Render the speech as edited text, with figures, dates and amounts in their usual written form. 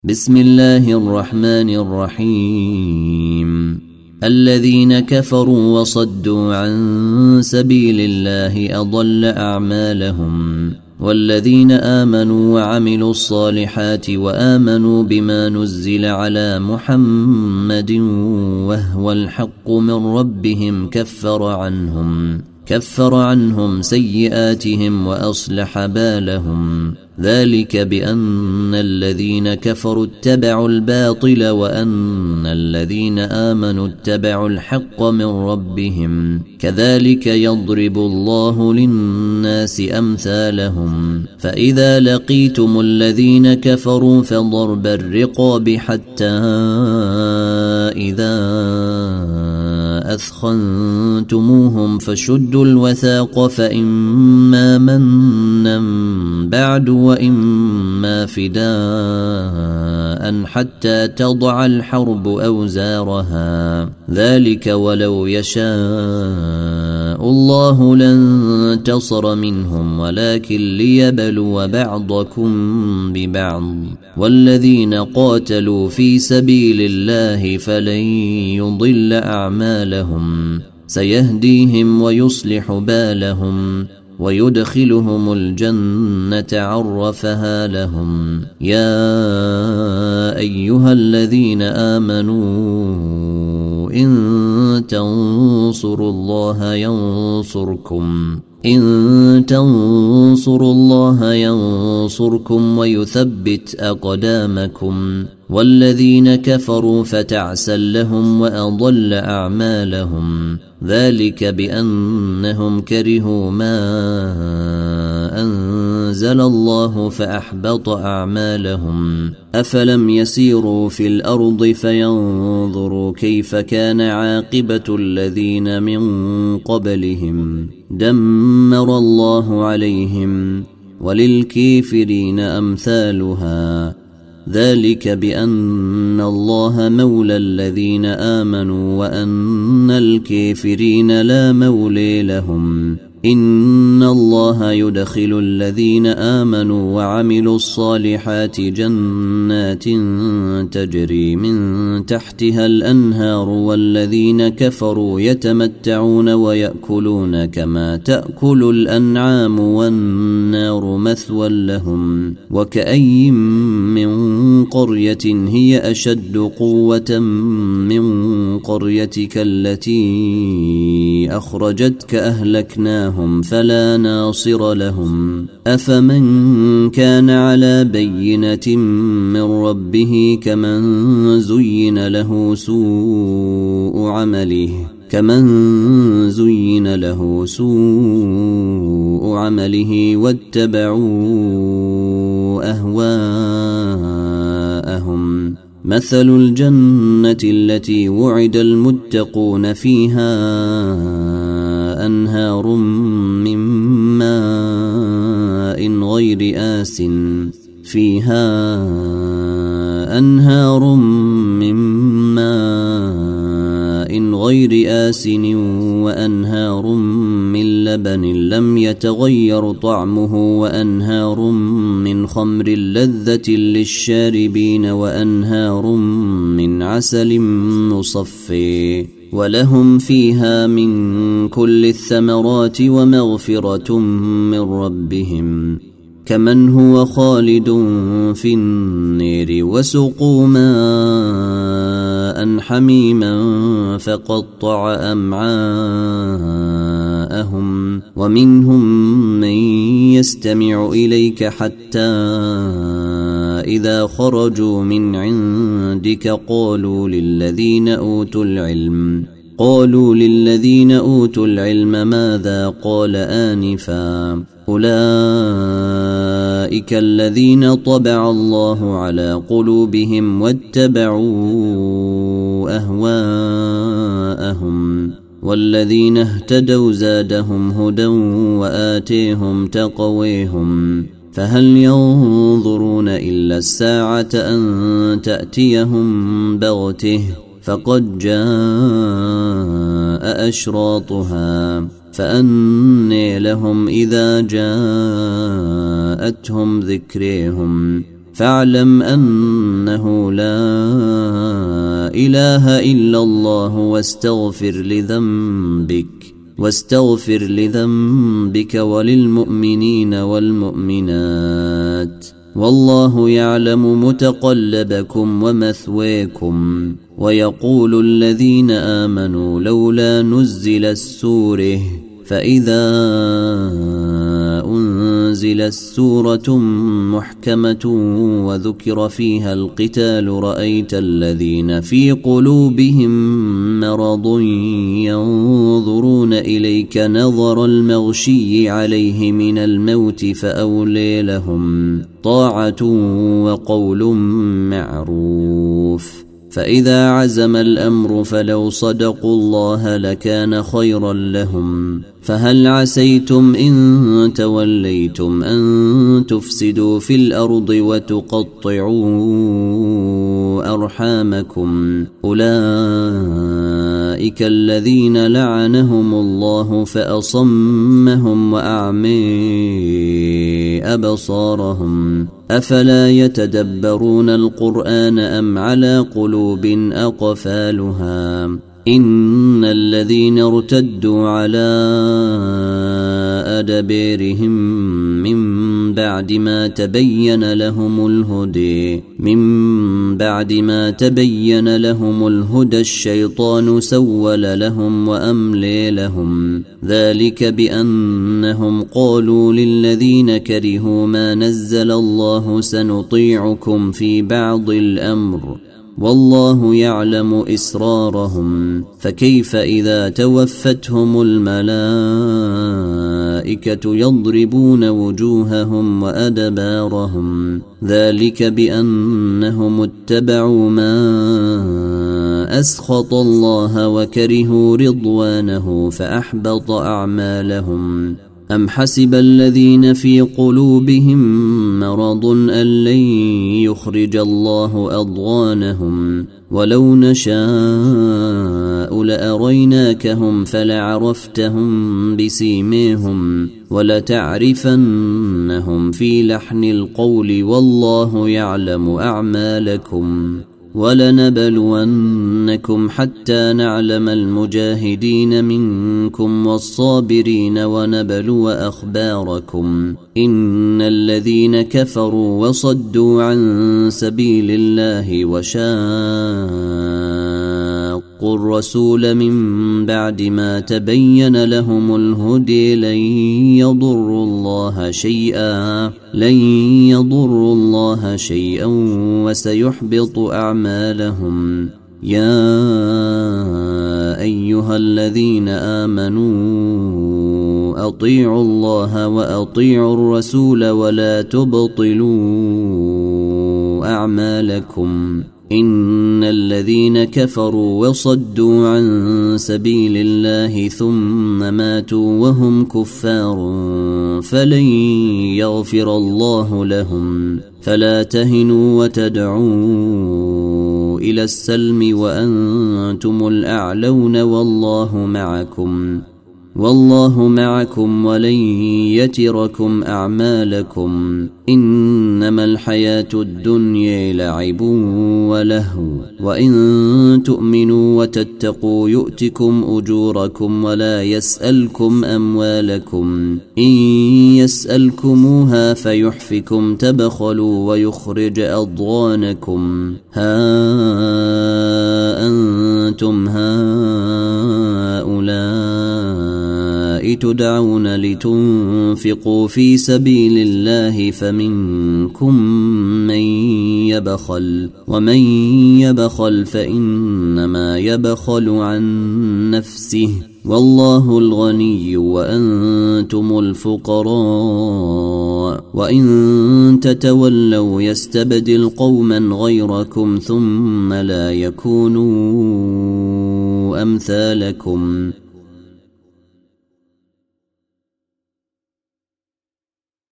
بسم الله الرحمن الرحيم. الذين كفروا وصدوا عن سبيل الله أضل أعمالهم، والذين آمنوا وعملوا الصالحات وآمنوا بما نزل على محمد وهو الحق من ربهم كفر عنهم سيئاتهم وأصلح بالهم. ذلك بأن الذين كفروا اتبعوا الباطل وأن الذين آمنوا اتبعوا الحق من ربهم. كذلك يضرب الله للناس أمثالهم. فإذا لقيتم الذين كفروا فضرب الرقاب حتى إذا أثخنتموهم فشدوا الوثاق، فإما منا بعد وإما فداء حتى تضع الحرب أوزارها. ذلك ولو يشاء الله لانتصر منهم ولكن ليبلو بعضكم ببعض. والذين قاتلوا في سبيل الله فلن يضل أعمالهم، سيهديهم ويصلح بالهم ويدخلهم الجنة عرفها لهم. يا أيها الذين آمنوا إن تنصروا الله ينصركم ويثبت أقدامكم. والذين كفروا فتعسا لهم وأضل أعمالهم. ذلك بأنهم كرهوا ما أنزل الله فأحبط أعمالهم. أفلم يسيروا في الأرض فينظروا كيف كان عاقبة الذين من قبلهم. دمر الله عليهم وللكافرين أمثالها. ذلك بأن الله مولى الذين آمنوا وأن الكافرين لا مولى لهم. إن الله يدخل الذين آمنوا وعملوا الصالحات جنات تجري من تحتها الأنهار، والذين كفروا يتمتعون ويأكلون كما تأكل الأنعام والنار مثوى لهم. وكأي من قرية هي أشد قوة من قريتك التي أخرجتك أهلكناهم فلا ناصر لهم. أفمن كان على بينة من ربه كمن زين له سوء عمله واتبعوا أهواءهم. مثل الجنة التي وعد المتقون فيها أنهار من ماء غير آسن وأنهار من لبن لم يتغير طعمه وأنهار من خمر لذة للشاربين وأنهار من عسل مصفى. ولهم فيها من كل الثمرات ومغفرة من ربهم كمن هو خالد في النير. وسقوا ماء حميما فقطع أمعاءهم. ومنهم من يستمع إليك حتى إذا خرجوا من عندك قالوا للذين أوتوا العلم ماذا قال آنفا. أولئك الذين طبع الله على قلوبهم واتبعوا أهواءهم. والذين اهتدوا زادهم هدى وآتيهم تقويهم. فهل ينظرون إلا الساعة أن تأتيهم بغته فقد جاء أشراطها. فأنى لهم إذا جاءتهم ذكرهم فاعلم أنه لا إله إلا الله واستغفر لذنبك وللمؤمنين والمؤمنات، والله يعلم متقلبكم ومثواكم. ويقول الذين آمنوا لولا نزل السورة، فإذا أنزلت سورة محكمة وذكر فيها القتال رأيت الذين في قلوبهم مرض ينظرون إليك نظر المغشي عليه من الموت فأولي لهم طاعة وقول معروف. فإذا عزم الأمر فلو صدقوا الله لكان خيرا لهم. فهل عسيتم إن توليتم أن تفسدوا في الأرض وتقطعوا أرحامكم؟ أولئك الذين لعنهم الله فأصمهم وأعمي أبصارهم. أفلا يتدبرون القرآن أم على قلوب أقفالها؟ إن الذين ارتدوا على أدبارهم من بعد ما تبين لهم الهدى الشيطان سول لهم وأملي لهم. ذلك بأنهم قالوا للذين كرهوا ما نزل الله سنطيعكم في بعض الأمر والله يعلم إسرارهم. فكيف إذا توفتهم الملائكة يضربون وجوههم وأدبارهم؟ ذلك بأنهم اتبعوا ما أسخط الله وكرهوا رضوانه فأحبط أعمالهم. أم حسب الذين في قلوبهم مرض أن لن يخرج الله أضغانهم؟ ولو نشاء لأريناكهم فلعرفتهم بسيماهم ولتعرفنهم في لحن القول والله يعلم أعمالكم. ولنبلونكم حتى نعلم المجاهدين منكم والصابرين ونبلو أخباركم. إن الذين كفروا وصدوا عن سبيل الله وشاقوا الرسول من بعد ما تبين لهم الهدي لن يضروا الله شيئا وسيحبط أعمالهم. يا أيها الذين آمنوا أطيعوا الله وأطيعوا الرسول ولا تبطلوا أعمالكم. إن الذين كفروا وصدوا عن سبيل الله ثم ماتوا وهم كفار فلن يغفر الله لهم. فلا تهنوا وتدعوا إلى السلم وأنتم الأعلون والله معكم ولن يتركم أعمالكم. إنما الحياة الدنيا لعب ولهو وإن تؤمنوا وتتقوا يؤتكم أجوركم ولا يسألكم أموالكم. إن يسألكموها فيحفكم تبخلوا ويخرج أضغانكم. ها أنتم هؤلاء تدعون لتنفقوا في سبيل الله فمنكم من يبخل ومن يبخل فإنما يبخل عن نفسه والله الغني وأنتم الفقراء. وإن تتولوا يستبدل قوما غيركم ثم لا يكونوا أمثالكم.